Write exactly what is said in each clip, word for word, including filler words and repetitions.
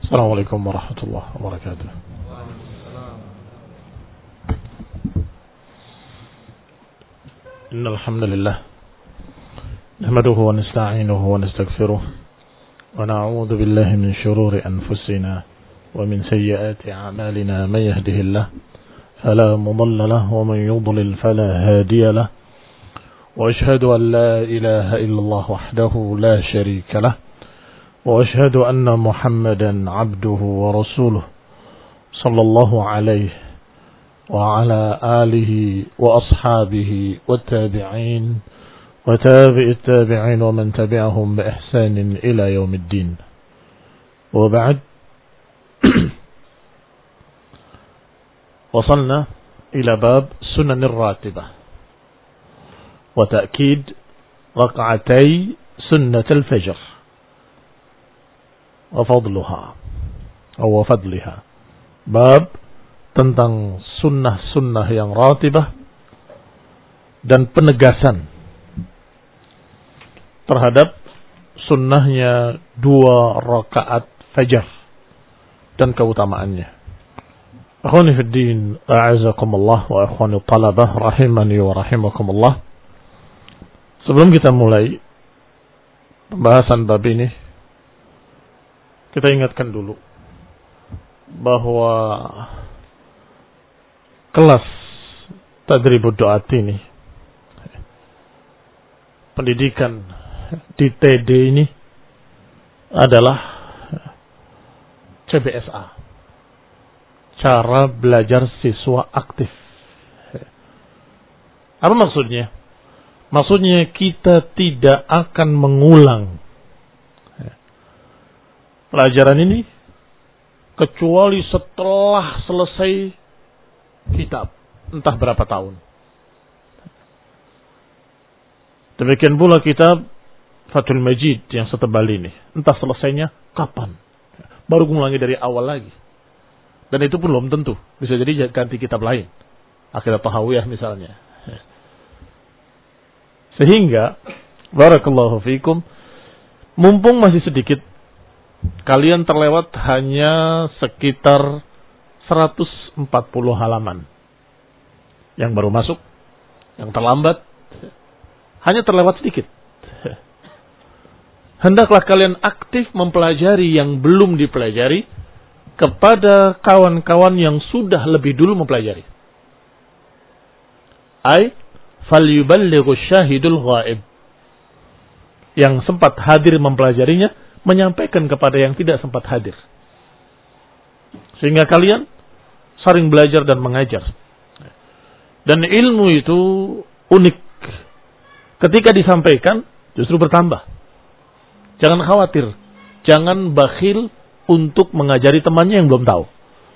Assalamualaikum warahmatullahi wabarakatuh. Innal hamdalillah nahmaduhu wa nasta'inuhu wa nastaghfiruh wa na'udzu billahi min shururi anfusina wa min sayyiati a'malina may yahdihillahu fala mudilla lahu wa man yudlil fala hadiya lahu wa ashhadu an la ilaha illallah wahdahu la sharika lahu وأشهد أن محمدا عبده ورسوله صلى الله عليه وعلى آله وأصحابه والتابعين وتابع التابعين ومن تبعهم بإحسان إلى يوم الدين وبعد وصلنا إلى باب سنن الراتبة وتأكيد ركعتي سنة الفجر wafadluha atau wafadliha, bab tentang sunnah-sunnah yang ratibah dan penegasan terhadap sunnahnya dua rakaat fajar dan keutamaannya. Akhwani fid din, a'azakumullah wa akhwani talabah rahimani wa rahimakumullah. Sebelum kita mulai pembahasan bab ini, kita ingatkan dulu bahwa kelas Tadribud Du'at ini, pendidikan di T D ini adalah C B S A, cara belajar siswa aktif. Apa maksudnya? Maksudnya kita tidak akan mengulang pelajaran ini kecuali setelah selesai kitab, entah berapa tahun. Demikian pula kitab Fathul Majid yang setebal ini, entah selesainya kapan, baru mengulangi dari awal lagi. Dan itu pun belum tentu, bisa jadi ganti kitab lain, Aqidah Tahawiyah misalnya. Sehingga barakallahu fikum, mumpung masih sedikit, kalian terlewat hanya sekitar seratus empat puluh halaman yang baru masuk, yang terlambat hanya terlewat sedikit. Hendaklah kalian aktif mempelajari yang belum dipelajari kepada kawan-kawan yang sudah lebih dulu mempelajari. Ai falyuballighu syahidul ghaib, yang sempat hadir mempelajarinya menyampaikan kepada yang tidak sempat hadir, sehingga kalian saling belajar dan mengajar. Dan ilmu itu unik, ketika disampaikan justru bertambah. Jangan khawatir, jangan bakhil untuk mengajari temannya yang belum tahu.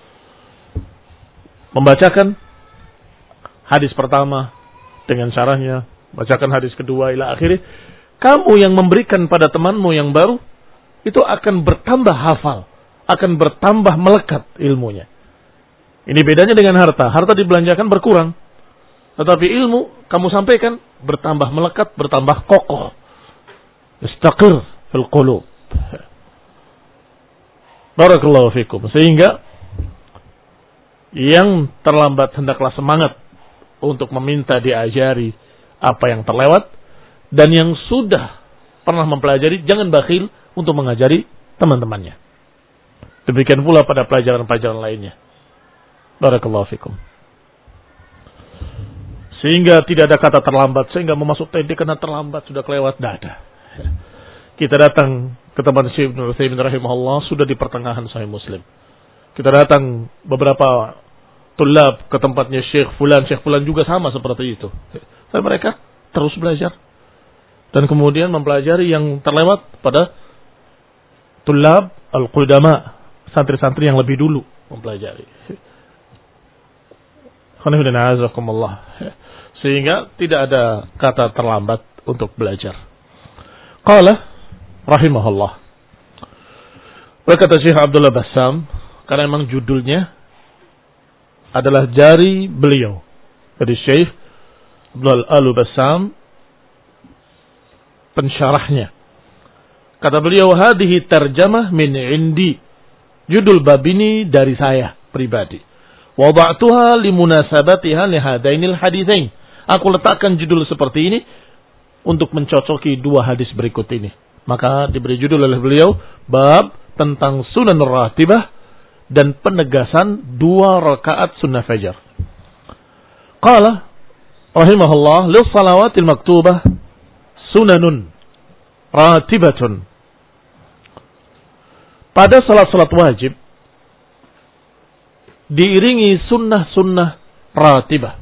Membacakan hadis pertama dengan syarahnya, bacakan hadis kedua ila akhirnya. Kamu yang memberikan pada temanmu yang baru itu akan bertambah hafal, akan bertambah melekat ilmunya. Ini bedanya dengan harta. Harta dibelanjakan berkurang, tetapi ilmu kamu sampaikan bertambah melekat, bertambah kokoh. Istaqir fil qulub. Barakallahu fikum. Sehingga yang terlambat hendaklah semangat untuk meminta diajari apa yang terlewat, dan yang sudah pernah mempelajari jangan bakhil untuk mengajari teman-temannya. Demikian pula pada pelajaran-pelajaran lainnya. Barakallahu fikum. Sehingga tidak ada kata terlambat, sehingga memasuk T D karena terlambat, sudah kelewat, tidak ada. Kita datang ke tempat Syekh Ibnu Utsaimin rahimahullah sudah di pertengahan Sahih Muslim. Kita datang beberapa tulab ke tempatnya Syekh Fulan, Syekh Fulan juga sama seperti itu. Dan mereka terus belajar dan kemudian mempelajari yang terlewat pada tulab al-qudama, santri-santri yang lebih dulu mempelajari. Sehingga tidak ada kata terlambat untuk belajar. Qala rahimahullah. Berkata Syekh Abdullah Bassam, karena memang judulnya adalah jari beliau. Jadi Syekh Abdullah Al-Bassam pensyarahnya. Kata beliau, hadhihi tarjamah min indi. Judul bab ini dari saya pribadi. Wada'tuha limunasabatiha lihadainil haditsain. Aku letakkan judul seperti ini untuk mencocoki dua hadis berikut ini. Maka diberi judul oleh beliau bab tentang sunan ratibah dan penegasan dua rakaat sunnah fajar. Qala rahimahullah lis salawatil maktubah sunanun ratibatun. Pada salat-salat wajib diiringi sunnah-sunnah ratibah.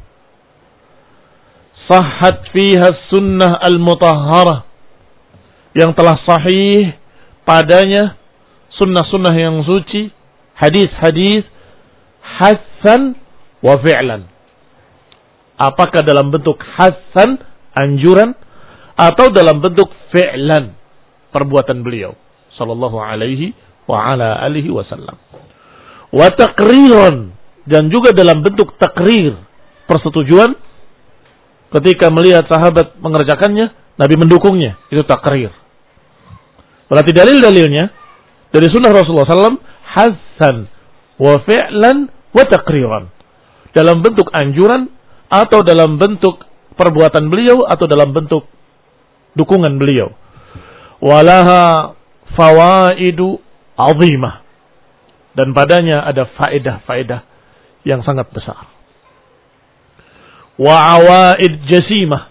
Sahhat fiha sunnah al-mutahharah, yang telah sahih padanya sunnah-sunnah yang suci, hadis-hadis hasan wa fi'lan. Apakah dalam bentuk hasan, anjuran, atau dalam bentuk fi'lan, perbuatan beliau sallallahu alaihi wa ala alihi wasallam. Wa taqriran, dan juga dalam bentuk takrir, persetujuan ketika melihat sahabat mengerjakannya, Nabi mendukungnya, itu takrir. Berarti dalil-dalilnya dari sunnah Rasulullah sallallahu alaihi wasallam hasan wa fi'lan wa taqriran, dalam bentuk anjuran atau dalam bentuk perbuatan beliau atau dalam bentuk dukungan beliau. Walaha fawaidu azimah, dan padanya ada faedah-faedah yang sangat besar. Wa awaid jasimah,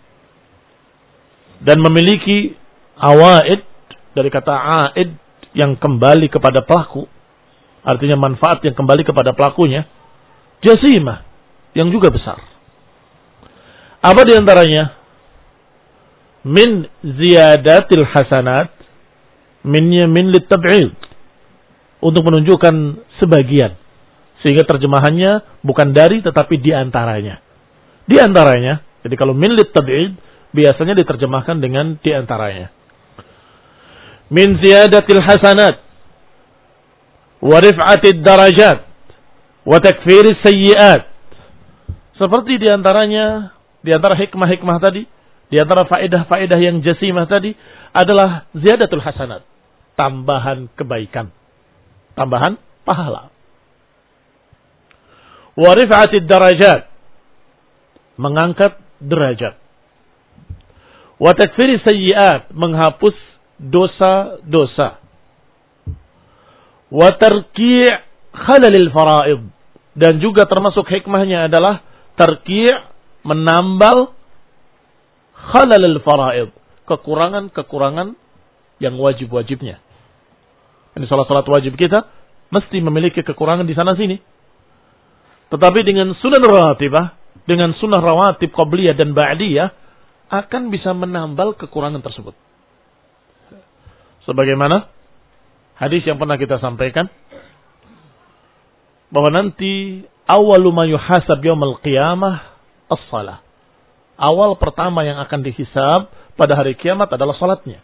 dan memiliki awaid dari kata aid yang kembali kepada pelaku, artinya manfaat yang kembali kepada pelakunya. Jasimah, yang juga besar. Apa diantaranya? Min ziyadatil hasanat, minnya min litab'id, untuk menunjukkan sebagian, sehingga terjemahannya bukan dari tetapi diantaranya. Diantaranya, jadi kalau min litab'id biasanya diterjemahkan dengan diantaranya. Min ziyadatil hasanat wa rif'atid darajat wa takfiris sayyiat. Seperti diantaranya, diantara hikmah-hikmah tadi, diantara faedah-faedah yang jasimah tadi adalah ziyadatul hasanat, tambahan kebaikan, tambahan pahala. Wa rif'atid darajat, mengangkat derajat. Wa takfiris sayyiat, menghapus dosa-dosa. Wa tarki' khalalil fara'id, dan juga termasuk hikmahnya adalah tarki', menambal khalalil fara'id, kekurangan-kekurangan yang wajib-wajibnya. Ini salat-salat wajib kita mesti memiliki kekurangan di sana sini. Tetapi dengan sunan rawatibah, dengan sunnah rawatib qabliyah dan ba'diyah, akan bisa menambal kekurangan tersebut. Sebagaimana hadis yang pernah kita sampaikan, bahwa nanti awwalu ma yuhasab yaumil qiyamah as-shalah. Awal pertama yang akan dihisab pada hari kiamat adalah salatnya.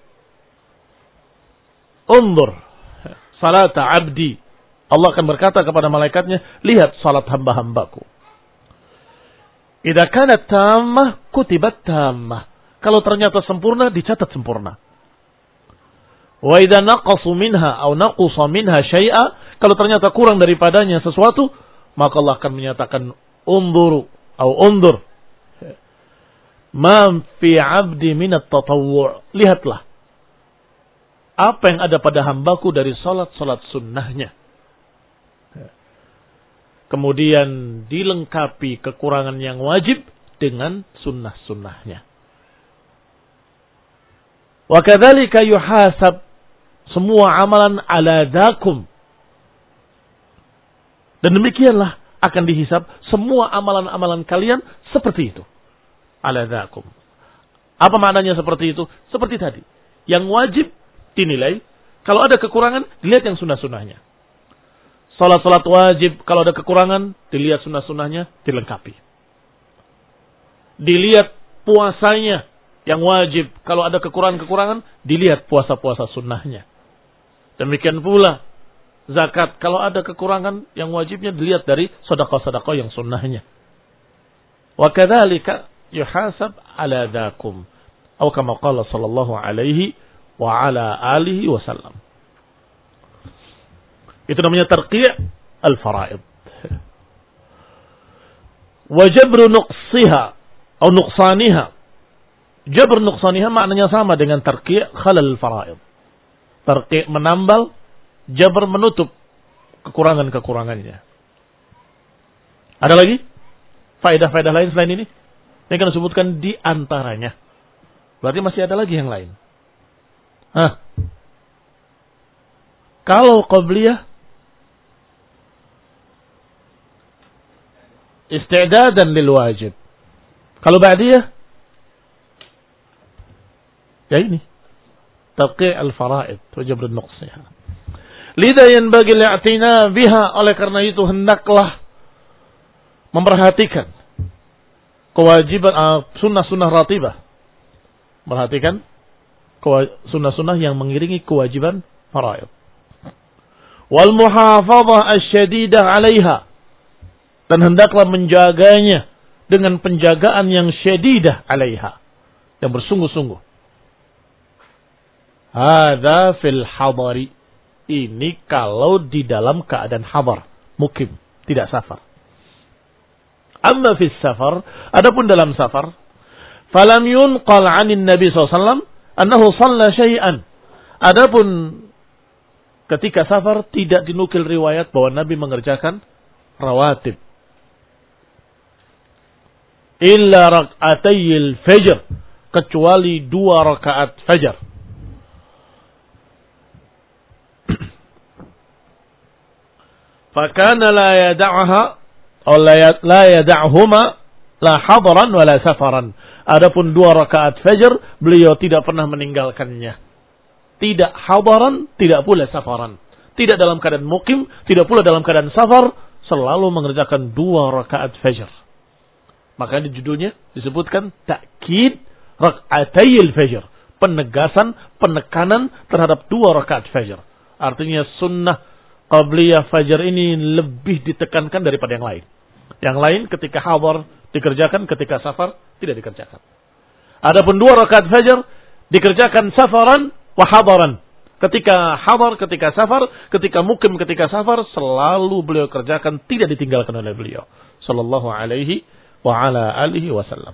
Undur salata abdi. Allah akan berkata kepada malaikatnya, lihat salat hamba-hambaku. Idza kanat tammah kutibat tammah. Kalau ternyata sempurna, dicatat sempurna. Wa idza naqasu minha aw naqusa minha syai'a, kalau ternyata kurang daripadanya sesuatu, maka Allah akan menyatakan unduru atau undur ma fi 'abdi min at-tatawwu'. Lihatlah apa yang ada pada hambaku dari salat-salat sunnahnya. Kemudian dilengkapi kekurangan yang wajib dengan sunnah-sunnahnya. Wa kadzalika yuhasab, semua amalan ala dzakum. Dan demikianlah akan dihisab semua amalan-amalan kalian seperti itu. Ala dzakum. Apa maknanya seperti itu? Seperti tadi. Yang wajib dinilai, kalau ada kekurangan dilihat yang sunnah-sunnahnya. Salat-salat wajib, kalau ada kekurangan, dilihat sunnah-sunnahnya, dilengkapi. Dilihat puasanya yang wajib, kalau ada kekurangan-kekurangan, dilihat puasa-puasa sunnahnya. Demikian pula zakat, kalau ada kekurangan yang wajibnya, dilihat dari sedekah-sedekah yang sunnahnya. Wa kadzalika yuhasab ala dzakum. Atau kama qala sallallahu alaihi wa ala alihi wasallam. Itu namanya tarqi' al-fara'id. Wa jabru nuqsiha atau nuqsaniha. Jabr nuqsaniha maknanya sama dengan tarqi' khalal fara'id. Tarqi' menambal, jabr menutup kekurangan-kekurangannya. Ada lagi faedah-faedah lain selain ini? Ini kan disebutkan di antaranya. Berarti masih ada lagi yang lain. Hah? Kalau qabliyah isti'dadan lil wajib. Kalau ba'diyah ya ini tarqi' al-fara'id wa jabr an-nuqsiha. Lidha yanbaghi al-i'tina biha, oleh karena itu hendaklah memperhatikan kewajiban uh, sunnah-sunnah ratibah. Perhatikan sunnah-sunnah yang mengiringi kewajiban fara'id. Wal muhafadhah asy-syadidah 'alaiha, dan hendaklah menjaganya dengan penjagaan yang syadidah 'alaiha, yang bersungguh-sungguh. Hadza fil hadari, ini kalau di dalam keadaan hadar, mukim, tidak safar. Amma fis safar, adapun dalam safar, falam yunqal 'anin Nabi sallallahu alaihi wasallam annahu shalla syai'an. Adapun ketika safar tidak dinukil riwayat bahwa Nabi mengerjakan rawatib. Illa rak'atayil fajr, kecuali dua rakaat fajar. Fakana la yada'aha atau la yada'huma la hadaran wa la safaran. Adapun dua rakaat fajar beliau tidak pernah meninggalkannya. Tidak hadaran, tidak pula safaran. Tidak dalam keadaan mukim, tidak pula dalam keadaan safar, selalu mengerjakan dua rakaat fajar. Makanya di judulnya disebutkan takkid rak'atayil fajr, penegasan, penekanan terhadap dua rakaat fajar. Artinya sunnah qabliyah fajar ini lebih ditekankan daripada yang lain. Yang lain ketika hadar dikerjakan, ketika safar tidak dikerjakan. Adapun dua rakaat fajar dikerjakan safaran wa hadaran. Ketika hadar, ketika safar, ketika mukim, ketika safar, selalu beliau kerjakan, tidak ditinggalkan oleh beliau sallallahu alaihi wa ala alihi wasallam.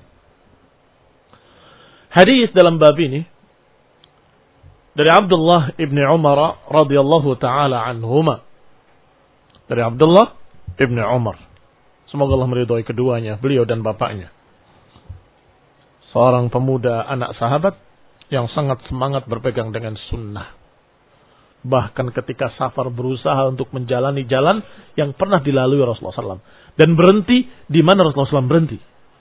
Hadis dalam bab ini dari Abdullah ibn Umar radhiyallahu taala anhuma. Dari Abdullah ibn Umar, semoga Allah meridhai keduanya, beliau dan bapaknya. Seorang pemuda anak sahabat yang sangat semangat berpegang dengan sunnah. Bahkan ketika safar berusaha untuk menjalani jalan yang pernah dilalui Rasulullah sallallahu alaihi wasallam. Dan berhenti di mana Rasulullah sallallahu alaihi wasallam berhenti.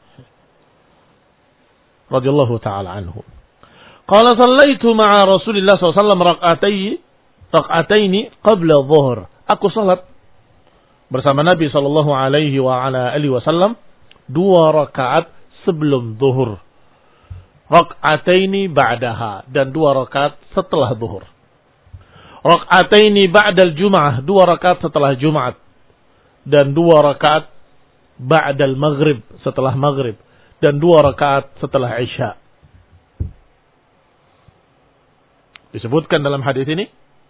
Radhiyallahu ta'ala anhu. Qala sallaitu ma'a Rasulillah sallallahu alaihi wasallam rak'ataini rak'ataini qabla dhuhr. Aku salat bersama Nabi sallallahu alaihi wa ala alihi wasallam dua rakaat sebelum zuhur. Rak'ataini ba'daha, dan dua rakaat setelah zuhur. Rak'ataini ba'dal Jum'ah, dua rakaat setelah Jumat. Dan dua rakaat ba'dal Maghrib, setelah Maghrib. Dan dua rakaat setelah Isya. Disebutkan dalam hadis ini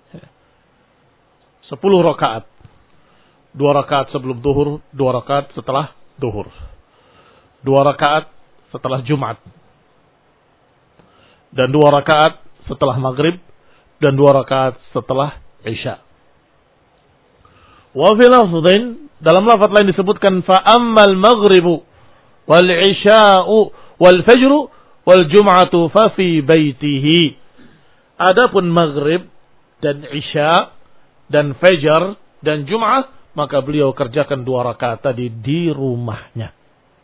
sepuluh rakaat. Dua rakaat sebelum zuhur, dua rakaat setelah zuhur. Dua rakaat setelah Jumat. Dan dua rakaat setelah Maghrib. Dan dua rakaat setelah Isya. Wa fi lafdhin, dalam lafaz lain disebutkan fa ammal maghribu wal isya'u wal fajru wal jum'atu fa fi baitihi. Adapun maghrib dan isya dan fajar dan jum'ah, maka beliau kerjakan dua rakaat tadi di rumahnya.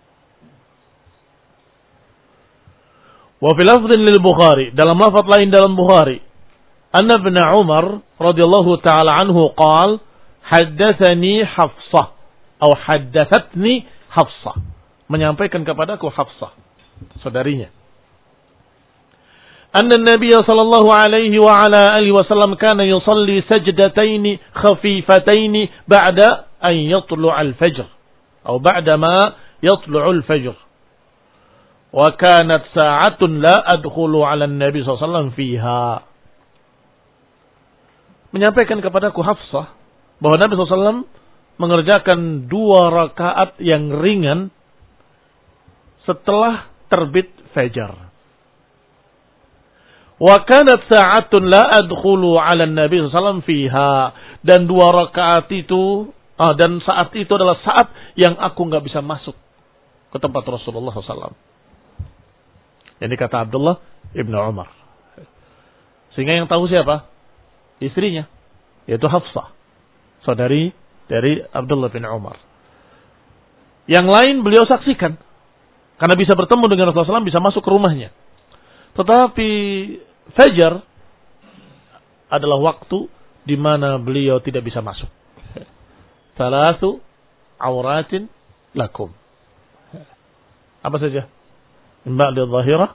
Wa fi lafdhin lil Bukhari, dalam lafaz lain dalam Bukhari, anna ibn Umar radhiyallahu ta'ala anhu qala haddatsani Hafsah atau haddathatni Hafsah, menyampaikan kepadaku Hafsah, saudarinya. Anna Nabi sallallahu alaihi wa ala alihi wasallam kana yusalli sajdataini khafifataini ba'da an yatlu'a al-fajr atau ba'da ma yatlu'u al-fajr. Wa kanat sa'atun la adkhulu 'ala an-nabi sallallahu alaihi wasallam fiha. Menyampaikan kepadaku Hafsah bahwa Nabi shallallahu alaihi wasallam mengerjakan dua rakaat yang ringan setelah terbit fajar. Wa kanat sa'atun la adkhulu 'ala an-nabi sallallahu alaihi wasallam fiha, dan dua rakaat itu ah, dan saat itu adalah saat yang aku enggak bisa masuk ke tempat Rasulullah sallallahu alaihi wasallam. Ini kata Abdullah ibnu Umar. Sehingga yang tahu siapa? Istrinya, yaitu Hafsah, saudari dari Abdullah bin Umar. Yang lain beliau saksikan, karena bisa bertemu dengan Rasulullah shallallahu alaihi wasallam, bisa masuk ke rumahnya. Tetapi fajar adalah waktu di mana beliau tidak bisa masuk. Thalathu auratin lakum. Apa saja? Min ba'di dhahirah,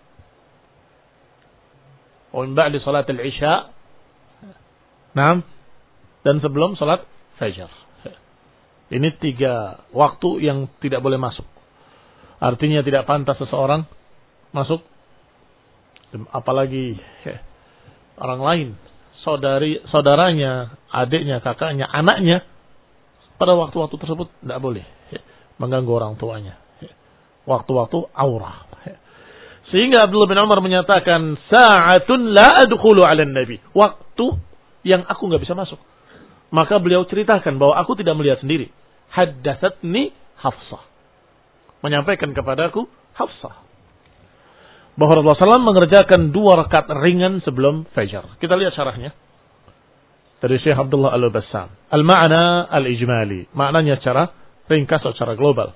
wa min ba'di salat al-isya. Naam. Dan sebelum salat fajar. Ini tiga waktu yang tidak boleh masuk. Artinya tidak pantas seseorang masuk, apalagi orang lain, saudari, saudaranya, adiknya, kakaknya, anaknya, pada waktu-waktu tersebut tidak boleh mengganggu orang tuanya. Waktu-waktu aurah. Sehingga Abdullah bin Umar menyatakan, sa'atun la adkhulu 'ala nabi, waktu yang aku nggak bisa masuk. Maka beliau ceritakan bahwa aku tidak melihat sendiri. Haddatsatni Hafsah, menyampaikan kepadaku Hafsah bahwa Rasulullah shallallahu alaihi wasallam mengerjakan dua rakaat ringan sebelum fajar. Kita lihat syarahnya dari Syekh Abdullah Al-Bassam. Al-ma'na al-ijmali, maknanya secara ringkas atau secara global.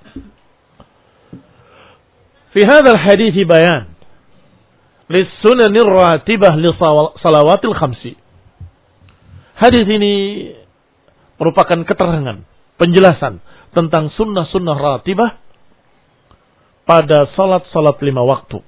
Fi hadzal hadits bayan lis-sunanir ratibah li salawatil khamsi. Hadis ini merupakan keterangan, penjelasan tentang sunnah-sunnah ratibah pada salat-salat lima waktu.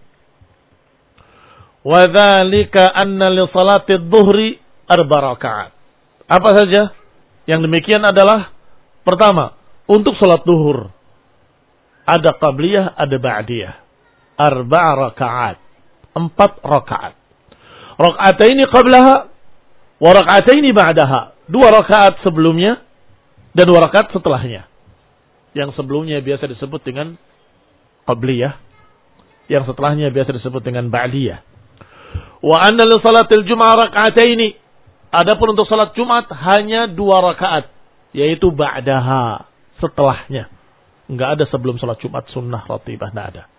Wa dzalika anna li salati adh-dhuhri arba rakaat. Apa saja? Yang demikian adalah, pertama, untuk salat zuhur ada qabliyah, ada ba'diyah. Arba rakaat. Empat rakaat. Raka'ataini qablaha wa raka'ataini ba'daha. Dua rakaat sebelumnya dan dua rakaat setelahnya. Yang sebelumnya biasa disebut dengan qabliyah, yang setelahnya biasa disebut dengan ba'diyah. Wa anna li salatil jum'ah raka'ataini. Adapun untuk salat Jumat hanya dua rakaat, yaitu ba'daha, setelahnya. Enggak ada sebelum salat Jumat sunnah ratibah, enggak ada.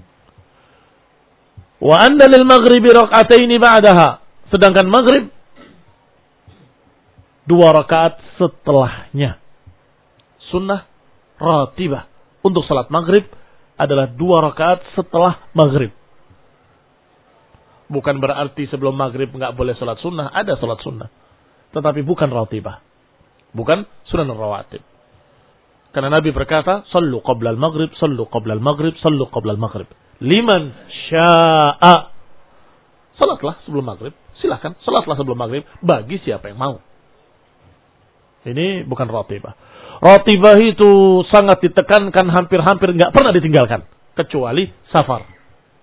Wa anna lil maghribi raka'ataini ba'daha. Sedangkan maghrib dua rakaat setelahnya. Sunnah ratibah untuk salat maghrib adalah dua rakaat setelah maghrib. Bukan berarti sebelum maghrib enggak boleh salat sunnah, ada salat sunnah. Tetapi bukan ratibah. Bukan sunnah rawatib. Karena Nabi berkata, sallu qabla al-maghrib, sallu qabla al-maghrib, sallu qabla al-maghrib. Liman sya'a. Salatlah sebelum maghrib. Silahkan, salatlah sebelum maghrib. Bagi siapa yang mau. Ini bukan ratibah. Ratibah itu sangat ditekankan, hampir-hampir enggak pernah ditinggalkan. Kecuali safar.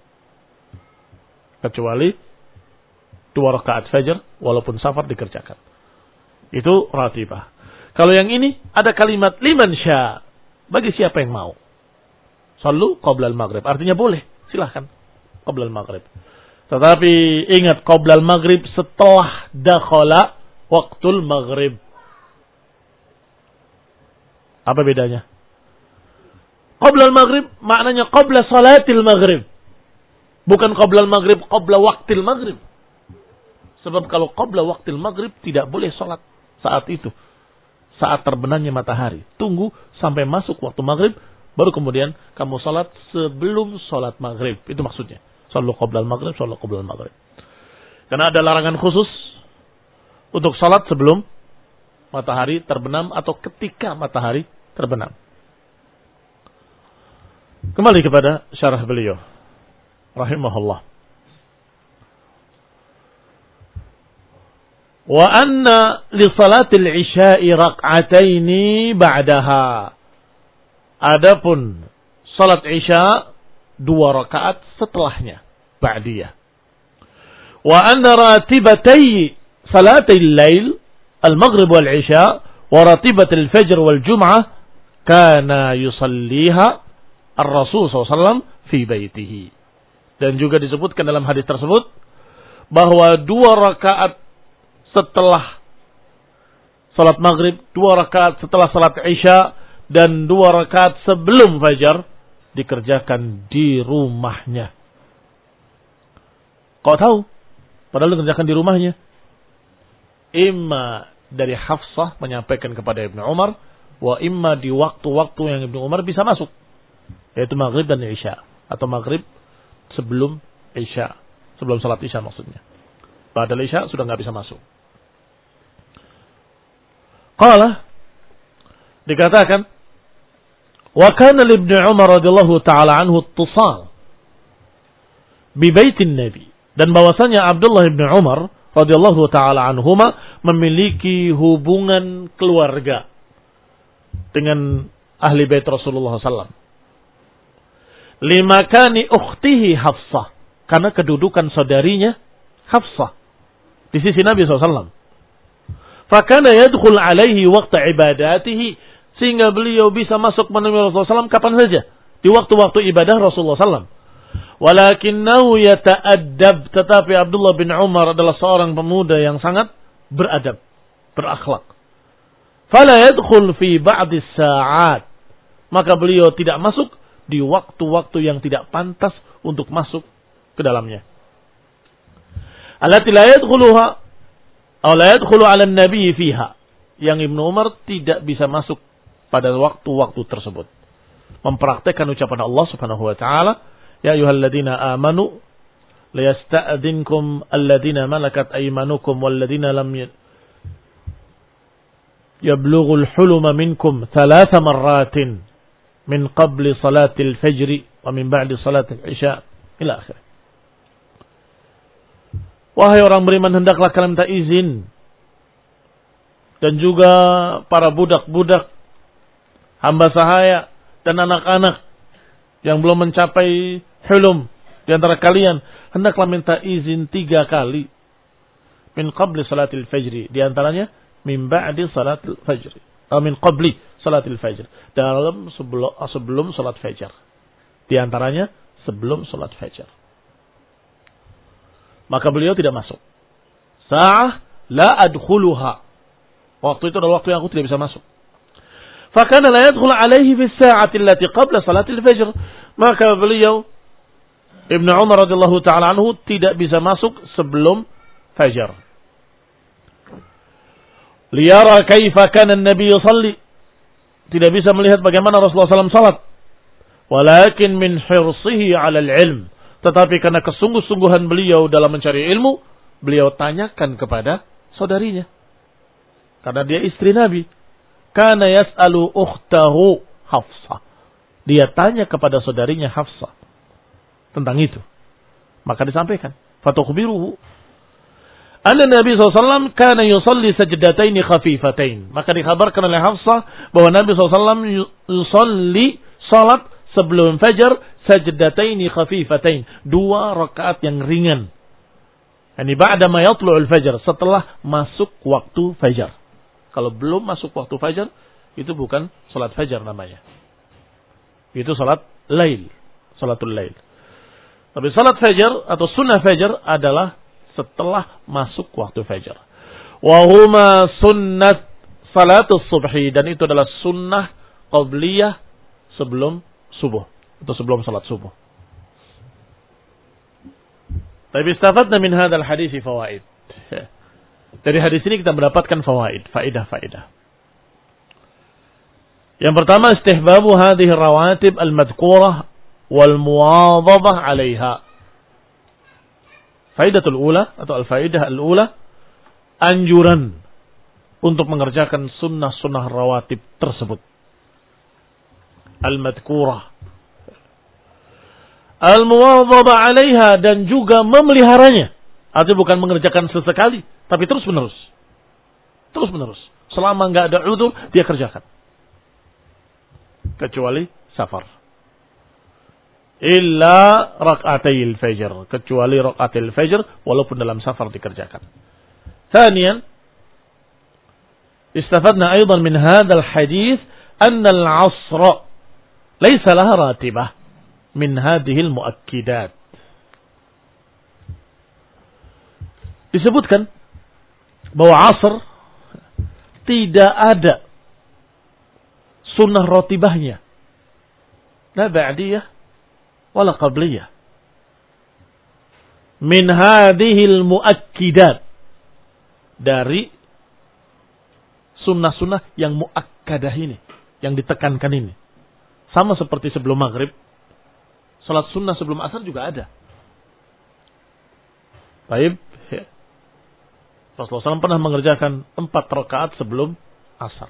Kecuali dua rakaat fajar, walaupun safar dikerjakan. Itu ratibah. Kalau yang ini ada kalimat liman sya, bagi siapa yang mau. Sallu qabla al-maghrib, artinya boleh, silahkan qabla al-maghrib. Tetapi ingat, qabla al-maghrib setelah dakhala waktul maghrib. Apa bedanya? Qabla al-maghrib maknanya qabla salatil maghrib. Bukan qabla al-maghrib, qabla waktil maghrib. Sebab kalau qabla waktil maghrib tidak boleh sholat saat itu. Saat terbenamnya matahari. Tunggu sampai masuk waktu maghrib, baru kemudian kamu sholat sebelum sholat maghrib. Itu maksudnya. Sallu qabla al-maghrib, sallu qabla al-maghrib. Karena ada larangan khusus untuk sholat sebelum matahari terbenam atau ketika matahari terbenam. Kembali kepada syarah beliau rahimahullah. Wa anna li salatil isya'i rak'ataini ba'daha. Adapun salat isya dua rakaat setelahnya, ba'diyah. Wa anna ratibatai salatil lail al-maghrib wal isya wa ratibatil fajr wal jum'ah kana yusalliha ar-rasul sallallahu alaihi wasallam fi baitihi. Dan juga disebutkan dalam hadis tersebut bahwa dua rakaat setelah salat maghrib, dua rakaat setelah salat isya, dan dua rakaat sebelum fajar dikerjakan di rumahnya. Kau tahu? Padahal dikerjakan di rumahnya. Imma dari Hafsah menyampaikan kepada Ibnu Umar, wa imma di waktu-waktu yang Ibnu Umar bisa masuk, yaitu maghrib dan isya, atau maghrib sebelum isya, sebelum salat isya maksudnya. Pada isya sudah nggak bisa masuk. Qala, dikatakan, wa kana li Ibnu Umar radhiyallahu taala anhu ittisal bi baitin Nabi, dan bahwasanya Abdullah bin Umar radhiyallahu taala anhuma memiliki hubungan keluarga dengan ahli bait Rasulullah sallallahu alaihi wasallam. Limakani ukhtihi Hafsah, karena kedudukan saudarinya Hafsah di sisi Nabi sallallahu alaihi wasallam. Fakana yadkhul alaihi waqta ibadatihi, sehingga beliau bisa masuk menemui Rasulullah sallallahu alaihi wasallam kapan saja di waktu-waktu ibadah Rasulullah sallallahu alaihi wasallam. Walakinnahu yata'addab, tetapi Abdullah bin Umar adalah seorang pemuda yang sangat beradab, berakhlak. Fala yadkhul fi ba'di sa'at, maka beliau tidak masuk di waktu-waktu yang tidak pantas untuk masuk ke dalamnya. Allati la yadkhuluha aw la yadkhulu 'ala an-nabi fiha, yang Ibnu Umar tidak bisa masuk pada waktu-waktu tersebut. Mempraktekkan ucapan Allah Subhanahu wa taala, ya ayyuhalladzina amanu la yasta'dinkum alladhina malakat aymanukum walladzina lam yablughul huluma minkum thalatha marratin min qabli salatil fajr wa min ba'di salatil isya ila akhir. Wahai orang beriman, hendaklah kalian minta izin, dan juga para budak-budak, hamba sahaya dan anak-anak yang belum mencapai hulum di antara kalian, hendaklah minta izin tiga kali. Min qabli salatil fajr, di antaranya min ba'di salatil fajr, atau min qabli salatil fajr, dalam sebelum sebelum salat fajar. Di antaranya sebelum salat fajar. Maka beliau tidak masuk. Sa'ah la adkhuluha, waktu itu adalah waktu yang aku tidak bisa masuk. Fakana la yadkhul alaihi fi sa'ati allati qabla salatil fajr, maka beliau Ibnu Umar radhiyallahu taala anhu tidak bisa masuk sebelum fajar. Liyara kaifa kana an-nabi yusalli, tidak bisa melihat bagaimana Rasulullah sallallahu alaihi wasallam salat. Walakin min hirsihi 'ala al-'ilm, tetapi karena kesungguh-sungguhan beliau dalam mencari ilmu, beliau tanyakan kepada saudarinya. Karena dia istri Nabi. Kana yas'alu ukhtahu Hafsah, dia tanya kepada saudarinya Hafsah tentang itu. Maka disampaikan, fatukhbiruhu anna Nabi sallallahu alaihi wasallam kana yusalli sajdataini khafifatain. Maka dikabarkan oleh Hafsah bahwa Nabi sallallahu alaihi wasallam yusalli salat sebelum fajar sajdataini khafifatain, dua rakaat yang ringan. Yani ba'da ma yatlu'ul fajar, setelah masuk waktu fajar. Kalau belum masuk waktu fajar, itu bukan salat fajar namanya. Itu salat lail, salatul lail. Tapi salat fajar atau sunnah fajar adalah setelah masuk waktu fajar. Wa huma sunnat salatus subhi, dan itu adalah sunnah qabliyah sebelum subuh atau sebelum salat subuh. Tapi istafadna min hadzal hadis fawaid. Dari hadis ini kita mendapatkan fawaid, faidah-faidah. Yang pertama, istihbabu hadhihi rawatib al-madhkurah wal muwadhabah 'alaiha. Faidatul ula atau al-faidah al-ula, anjuran untuk mengerjakan sunnah-sunnah rawatib tersebut. Al-madhkurah, al-muwadhabah 'alaiha, dan juga memeliharanya. Artinya bukan mengerjakan sesekali, tapi terus menerus. Terus menerus. Selama enggak ada udzur, dia kerjakan. Kecuali safar. Illa rak'atayil fajr, kecuali rak'atayil fajr walaupun dalam safar dikerjakan. Tsaniyan, Istafadna aidan min hadzal hadits anna al-'asr laysa laha ratibah min hadhihi al-muakkidat. Disebutkan bahwa asr tidak ada sunnah ratibahnya. La ba'diyah wala qabliyah. Min hadhil muakkidat. Dari sunnah-sunnah yang muakkadah ini. Yang ditekankan ini. Sama seperti sebelum maghrib. Salat sunnah sebelum asar juga ada. Baik. Rasulullah shallallahu alaihi wasallam pernah mengerjakan empat rakaat sebelum asar.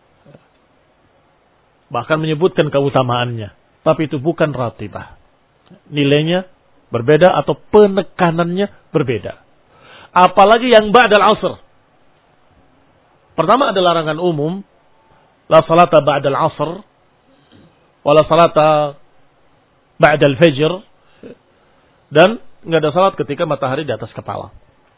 Bahkan menyebutkan keutamaannya. Tapi itu bukan ratibah. Nilainya berbeda atau penekanannya berbeda. Apalagi yang ba'dal asr. Pertama ada larangan umum. La salata ba'dal asr. Wala salata ba'dal fajr. Dan nggak ada salat ketika matahari di atas kepala.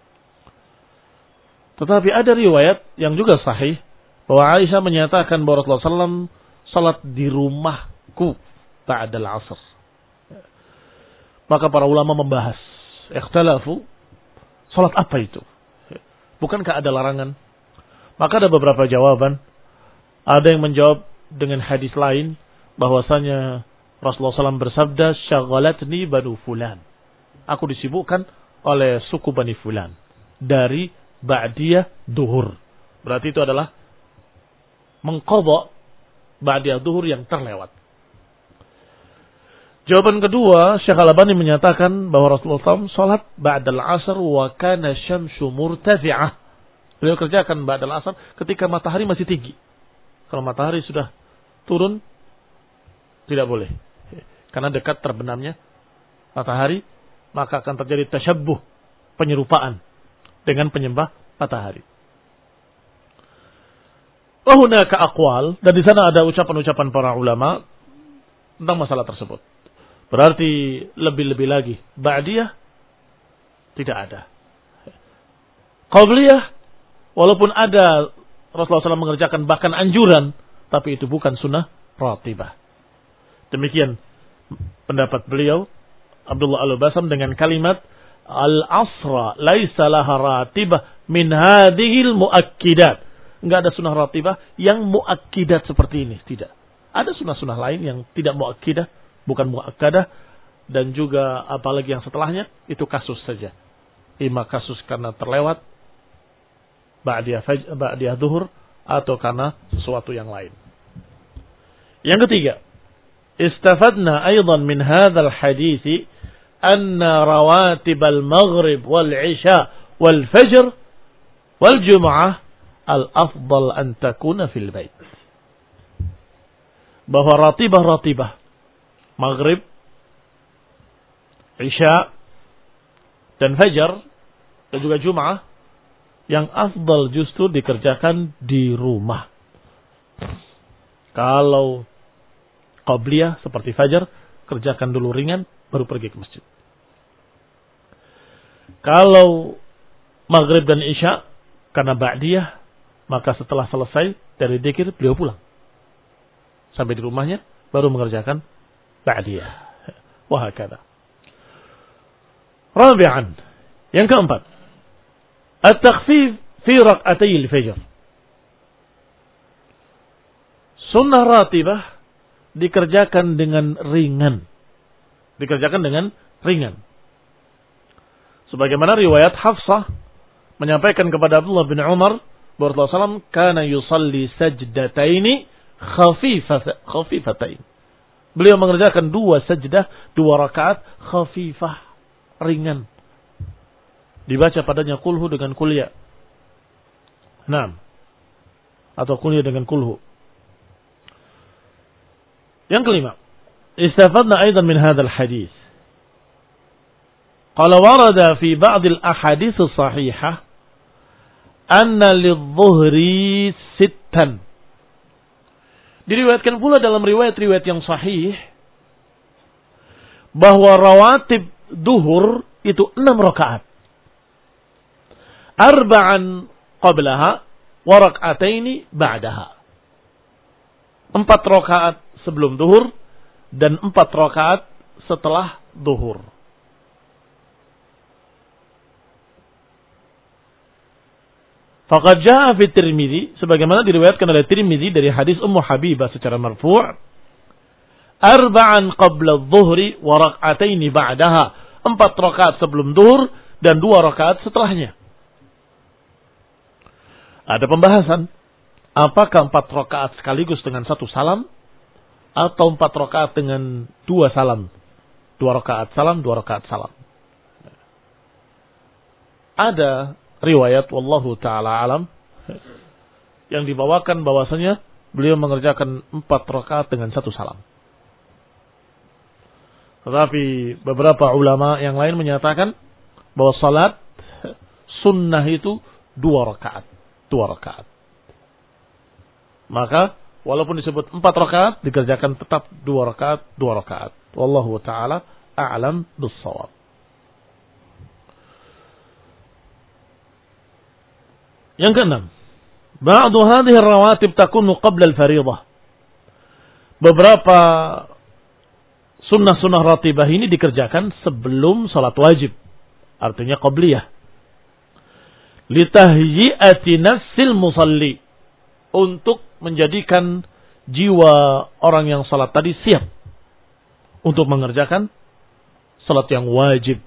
Tetapi ada riwayat yang juga sahih bahwa Aisyah menyatakan bahwa Rasulullah shallallahu alaihi wasallam salat di rumahku ba'dal asr. Maka para ulama membahas, ikhtalafu, salat apa itu? Bukankah ada larangan? Maka ada beberapa jawaban. Ada yang menjawab dengan hadis lain bahwasanya Rasulullah shallallahu alaihi wasallam bersabda, "Syaghalatni banu fulan." Aku disibukkan oleh suku Bani Fulan dari ba'diyah duhur. Berarti itu adalah mengqadha ba'diyah duhur yang terlewat. Jawaban kedua, Syekh Al-Albani menyatakan bahwa Rasulullah shallallahu alaihi wasallam salat ba'dal asr wa kana syamsu murtafi'ah. Beliau kerjakan ba'dal asr ketika matahari masih tinggi. Kalau matahari sudah turun tidak boleh. Karena dekat terbenamnya matahari, maka akan terjadi tasyabbuh, penyerupaan dengan penyembah matahari. Wa hunaka aqwal, dan di sana ada ucapan-ucapan para ulama tentang masalah tersebut. Berarti lebih-lebih lagi ba'diyah tidak ada. Qabliyah walaupun ada Rasulullah shallallahu alaihi wasallam mengerjakan bahkan anjuran, tapi itu bukan sunnah ratibah. Demikian pendapat beliau Abdullah Al-Basam dengan kalimat al-asra laisa laha ratibah min hadhil muakkidat. Enggak ada sunnah ratibah yang muakkidat seperti ini, tidak. Ada sunnah-sunnah lain yang tidak muakkidah, bukan muakkadah, dan juga apalagi yang setelahnya itu kasus saja. Ima kasus karena terlewat ba'diyah fajr, ba'diyah zuhur, atau karena sesuatu yang lain. Yang ketiga, istafadna aidan min hadzal hadits anna rawatib al-maghrib wal isya wal fajr wal jum'ah al-afdal an takuna fil bait. Bahwa ratibah-ratibah maghrib, isya dan fajar dan juga jum'ah yang afdal justru dikerjakan di rumah. Kalau qabliyah seperti fajar, kerjakan dulu ringan baru pergi ke masjid. Kalau maghrib dan isya karena ba'diyah, maka setelah selesai dari dzikir beliau pulang. Sampai di rumahnya baru mengerjakan ba'diyah. Wa hakadha. Rabi'an, yang keempat, at-takhfif fi rak'atay al-fajr. Sunnah ratibah dikerjakan dengan ringan. Dikerjakan dengan ringan. Sebagaimana riwayat Hafsah menyampaikan kepada Abdullah bin Umar bahwa Rasulullah shallallahu alaihi wasallam kana yusalli sajdataini khafifatain. Beliau mengerjakan dua sajdah, dua rakaat khafifah, ringan. Dibaca padanya kulhu dengan kulya. Naam. Atau kulya dengan kulhu. Yang kelima, istafadna aidan min hadzal hadis. Qala warada fi ba'd al-ahadits as-sahihah anna lidh-dhuhri sittan. Diriwayatkan pula dalam riwayat-riwayat yang sahih bahwa rawatib duhur itu enam rakaat. Arba'an qablaha wa rak'ataini ba'daha. Empat rakaat sebelum zuhur dan empat rakaat setelah zuhur. Faqad jaa fi Tirmidzi, sebagaimana diriwayatkan oleh Tirmidzi dari hadis Ummu Habibah secara marfu', arba'an qabla adh-dhuhri wa rak'ataini ba'daha. Empat rakaat sebelum zuhur dan dua rakaat setelahnya. Ada pembahasan, apakah empat rakaat sekaligus dengan satu salam atau empat rakaat dengan dua salam? Dua rakaat salam, dua rakaat salam. Ada riwayat wallahu taala alam yang dibawakan bahwasanya beliau mengerjakan empat rakaat dengan satu salam. Tetapi beberapa ulama yang lain menyatakan bahwa salat sunnah itu dua rakaat, dua rakaat. Maka walaupun disebut empat rakaat, dikerjakan tetap dua rakaat, dua rakaat. Wallahu taala a'lam bis-shawab. Yang keenam, ba'du hadhihi ar-rawatib takunu qabla al-fariidah. Beberapa sunnah-sunnah ratibah ini dikerjakan sebelum salat wajib. Artinya qabliyah. Litahyi'ati nafsil musalli. Untuk menjadikan jiwa orang yang salat tadi siap. Untuk mengerjakan salat yang wajib.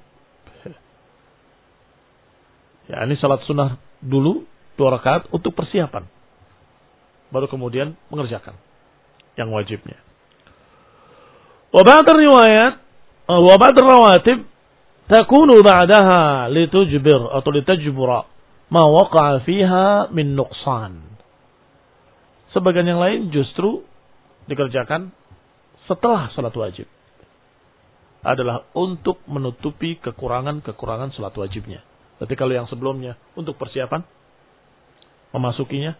Ya, ini salat sunnah dulu, dua rakaat untuk persiapan. Baru kemudian mengerjakan yang wajibnya. Wa ba'd riwayat wa ba'd rawatib takunu ba'daha litujbir atau litajbura ma waqa'a fiha min nuqsan. Sebagian yang lain justru dikerjakan setelah salat wajib. Adalah untuk menutupi kekurangan-kekurangan salat wajibnya. Berarti kalau yang sebelumnya untuk persiapan memasukinya,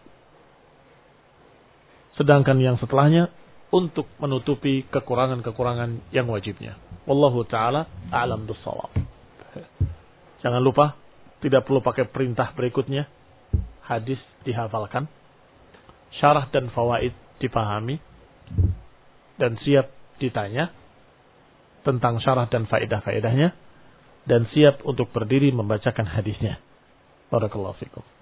sedangkan yang setelahnya untuk menutupi kekurangan-kekurangan yang wajibnya. Wallahu ta'ala a'lam bis-shawab. Jangan lupa, tidak perlu pakai perintah berikutnya. Hadis dihafalkan, syarah dan fawaid dipahami, dan siap ditanya tentang syarah dan faedah-faedahnya, dan siap untuk berdiri membacakan hadisnya. Barakallahu fikum.